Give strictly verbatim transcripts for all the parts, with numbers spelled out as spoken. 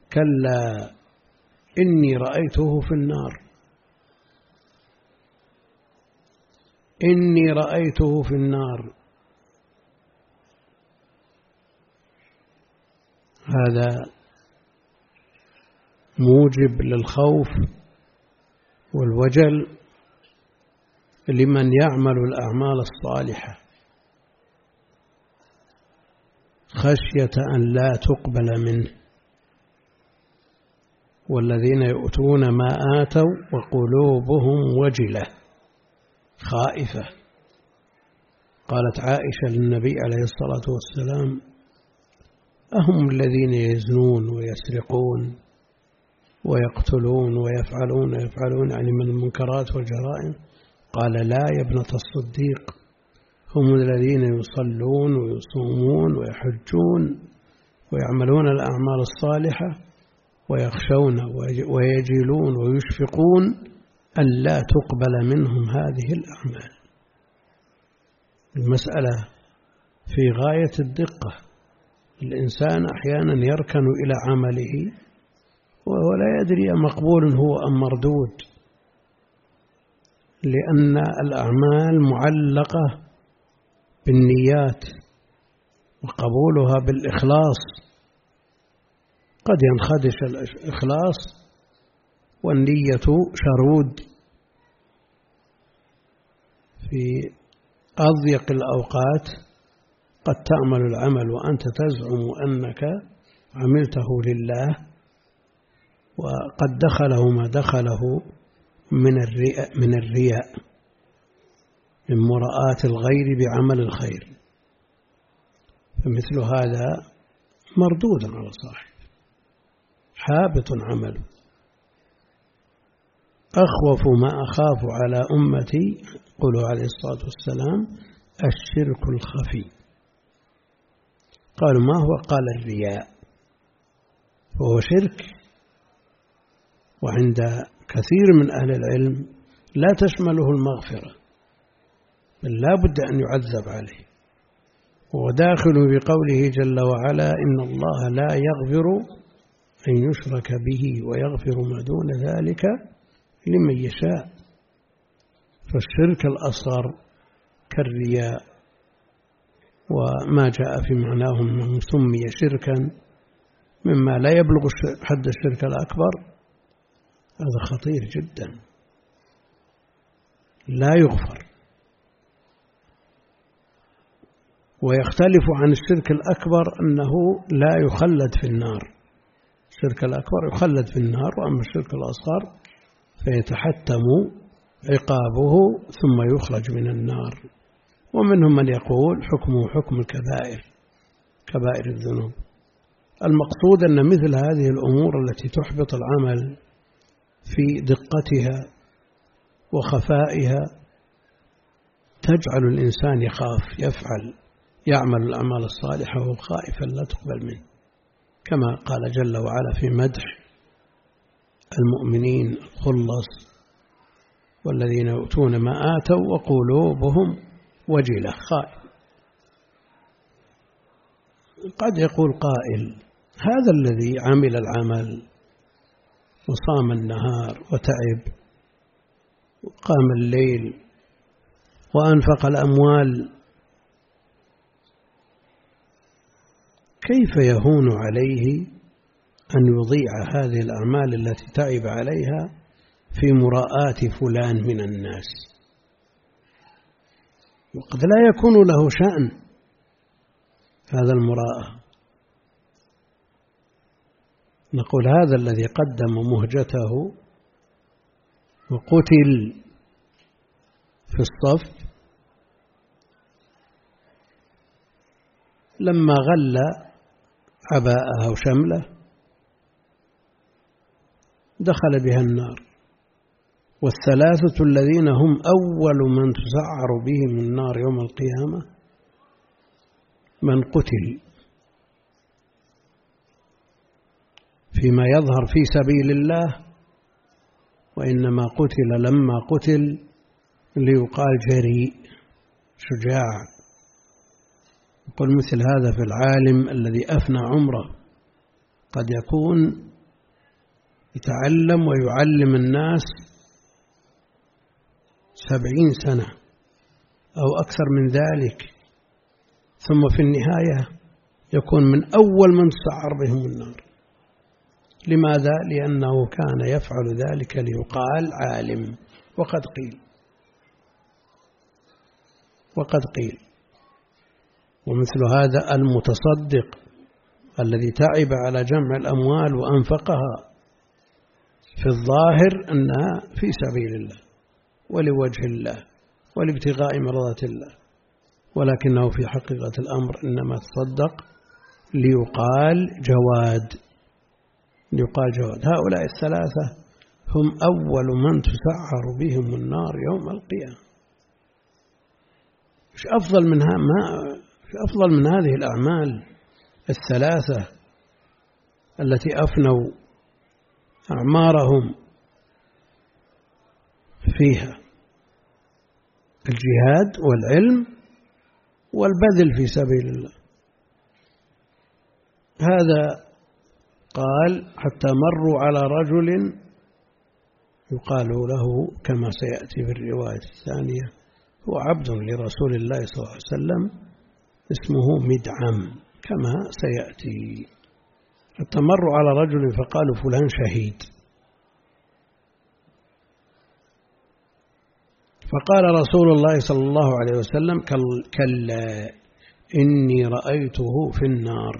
كلا إني رأيته في النار، إني رأيته في النار. هذا موجب للخوف والوجل لمن يعمل الأعمال الصالحة خشية أن لا تقبل منه. والذين يؤتون ما آتوا وقلوبهم وجلة خائفة. قالت عائشة للنبي عليه الصلاة والسلام: أهم الذين يزنون ويسرقون ويقتلون ويفعلون ويفعلون يعني من المنكرات والجرائم؟ قال: لا يا ابنة الصديق، هم الذين يصلون ويصومون ويحجون ويعملون الأعمال الصالحة ويخشون ويجلون ويشفقون أن لا تقبل منهم هذه الأعمال. المسألة في غاية الدقة. الإنسان أحيانا يركن إلى عمله وهو لا يدري مقبول هو أم مردود، لأن الأعمال معلقة بالنيات وقبولها بالإخلاص. قد ينخدش الإخلاص والنية شرود في أضيق الأوقات. قد تعمل العمل وأنت تزعم أنك عملته لله، وقد دخله ما دخله من الرياء من الرياء من مراءة الغير بعمل الخير، فمثل هذا مردود على صاحب، حابط عمله. أخوف ما أخاف على أمتي، قولوا عليه الصلاة والسلام، الشرك الخفي. قالوا: ما هو؟ قال: الرياء. وهو شرك، وعند كثير من أهل العلم لا تشمله المغفرة، بل لا بد أن يعذب عليه. وداخل بقوله جل وعلا: إن الله لا يغفر أن يشرك به ويغفر ما دون ذلك لمن يشاء. فالشرك الأصغر كالرياء وما جاء في معناه أنه سمي شركا مما لا يبلغ حد الشرك الأكبر، هذا خطير جدا لا يغفر. ويختلف عن الشرك الأكبر أنه لا يخلد في النار. الشرك الأكبر يخلد في النار، وأما الشرك الأصغر فيتحتم عقابه ثم يخرج من النار. ومنهم من يقول حكمه حكم الكبائر، كبائر الذنوب. المقصود أن مثل هذه الأمور التي تحبط العمل في دقتها وخفائها تجعل الإنسان يخاف، يفعل يعمل الأعمال الصالحة وهو خائفا لا تقبل منه، كما قال جل وعلا في مدح المؤمنين الخلص: والذين يؤتون ما آتوا وقلوبهم وجلة خائف. قد يقول قائل: هذا الذي عمل العمل وصام النهار وتعب وقام الليل وأنفق الأموال، كيف يهون عليه أن يضيع هذه الأعمال التي تعب عليها في مراءاة فلان من الناس؟ وقد لا يكون له شأن هذا المراءة. نقول: هذا الذي قدم مهجته وقتل في الصف لما غل عباءه وشمله دخل بها النار. والثلاثة الذين هم أول من تسعر بهم النار يوم القيامة من قتل فيما يظهر في سبيل الله، وإنما قتل لما قتل ليقال جريء شجاع. يقول مثل هذا في العالم الذي أفنى عمره، قد يكون يتعلم ويعلم الناس سبعين سنة أو أكثر من ذلك، ثم في النهاية يكون من أول من تسعر بهم النار. لماذا؟ لأنه كان يفعل ذلك ليقال عالم. وقد قيل وقد قيل ومثل هذا المتصدق الذي تعب على جمع الأموال وأنفقها في الظاهر أنها في سبيل الله ولوجه الله ولابتغاء مرضات الله، ولكنه في حقيقة الأمر إنما تصدق ليقال جواد ليقال جواد. هؤلاء الثلاثة هم أول من تسعر بهم النار يوم القيامة. مش أفضل منها ما مش أفضل من هذه الأعمال الثلاثة التي أفنوا أعمارهم فيها: الجهاد والعلم والبذل في سبيل الله. هذا قال: حتى مروا على رجل يقال له كما سيأتي في الرواية الثانية هو عبد لرسول الله صلى الله عليه وسلم اسمه مدعم كما سيأتي. حتى مروا على رجل فقالوا: فلان شهيد. فقال رسول الله صلى الله عليه وسلم: كلا إني رأيته في النار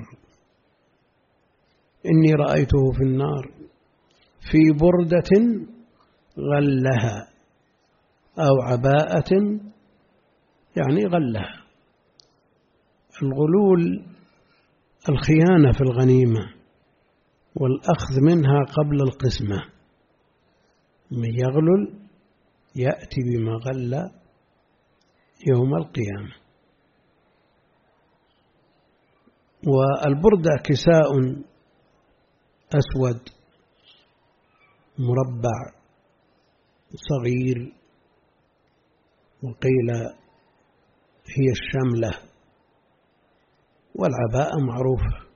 إني رأيته في النار في بردة غلها أو عباءة، يعني غلها. الغلول الخيانة في الغنيمة والأخذ منها قبل القسمة. من يغلل يأتي بما غل يوم القيامة. والبردة كساء أسود مربع صغير، وقيل هي الشملة، والعباءة معروفة